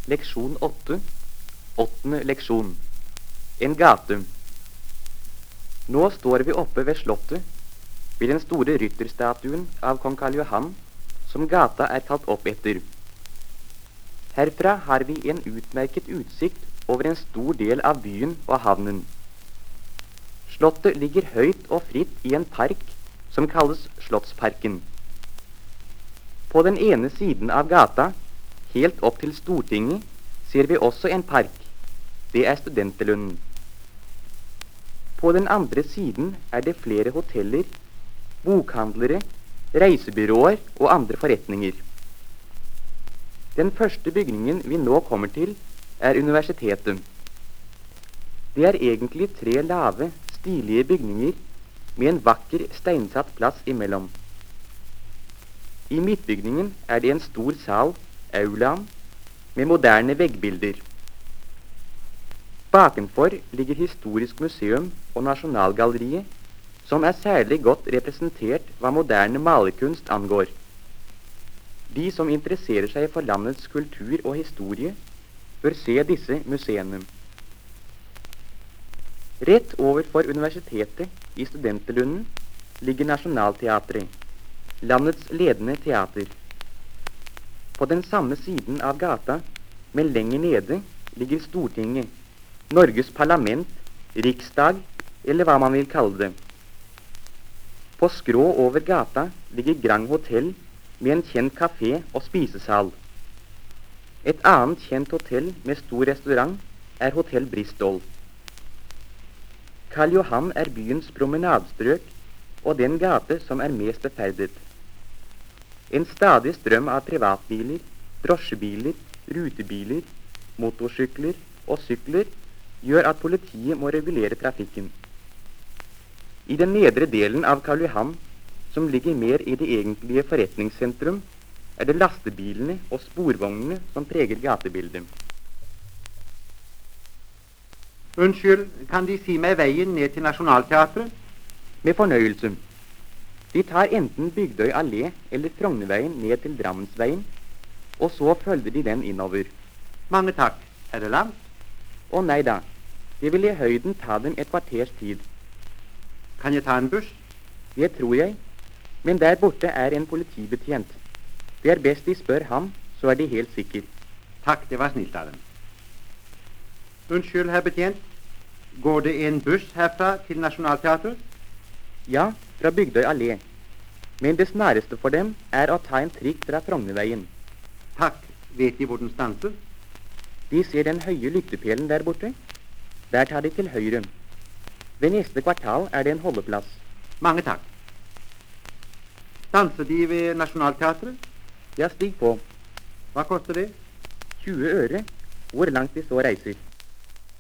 Leksjon 8. 8. leksjon. En gate. Nå står vi oppe ved slottet, ved den store rytterstatuen av kong Karl Johan, som gata er kalt opp etter. Herfra har vi en utmerket utsikt over en stor del av byen og havnen. Slottet ligger høyt og fritt i en park som kalles Slottsparken. På den ene siden av gata, helt opp til Stortinget, ser vi også en park. Det er Studenterlunden. På den andre siden er det flere hoteller, bokhandlere, reisebyråer og andre forretninger. Den første bygningen vi nå kommer til, er universitetet. Det er egentlig 3 lave, stilige bygninger med en vakker steinsatt plass imellom. I midtbygningen er det en stor sal, aulaen, med moderne veggbilder. Bakenfor ligger Historisk museum og Nasjonalgalleriet, som er særlig godt representert hva moderne malerkunst angår. De som interesserer seg for landets kultur og historie, bør se disse museene. Rett overfor universitetet i Studenterlunden ligger Nationaltheatret, landets ledende teater. På den samme siden av gata, men lenger nede, ligger Stortinget, Norges parlament, riksdag, eller hva man vil kalle det. På skrå over gata ligger Grand Hotel med en kjent kafé og spisesal. Et annet kjent hotell med stor restaurant er Hotell Bristol. Karl Johan er byens promenadstrøk og den gate som er mest beferdet. En stadig strøm av privatbiler, drosjebiler, rutebiler, motorsykler og sykler gjør at politiet må regulere trafikken. I den nedre delen av Karl Johan, som ligger mer i det egentlige forretningssentrum, er det lastebilene og sporvognene som preger gatebildet. Unnskyld, kan De si meg veien ned til Nationaltheatret? Med fornøyelse. De tar enten Bygdøy allé eller Frognerveien ned til Drammensveien, og så følger de den innover. Mange takk. Er det langt? Å nei da, det vil i høyden ta dem et kvarters tid. Kan jeg ta en buss? Det tror jeg, men der borte er en politibetjent. Det er best de spør ham, så er de helt sikre. Takk, det var snilt av dem. Unnskyld, herr betjent. Går det en buss herfra til Nationaltheatret? Ja, fra Bygdøy allé. Men det snareste for dem er å ta en trikk fra Frognerveien. Takk. Vet De hvor den stanser? De ser den høye lyktepælen der borte. Der tar de til høyre. Ved neste kvartal er det en holdeplass. Mange takk. Stanser De ved Nationaltheatret? Ja, stig på. Hva koster det? 20 øre. Hvor langt de så reiser.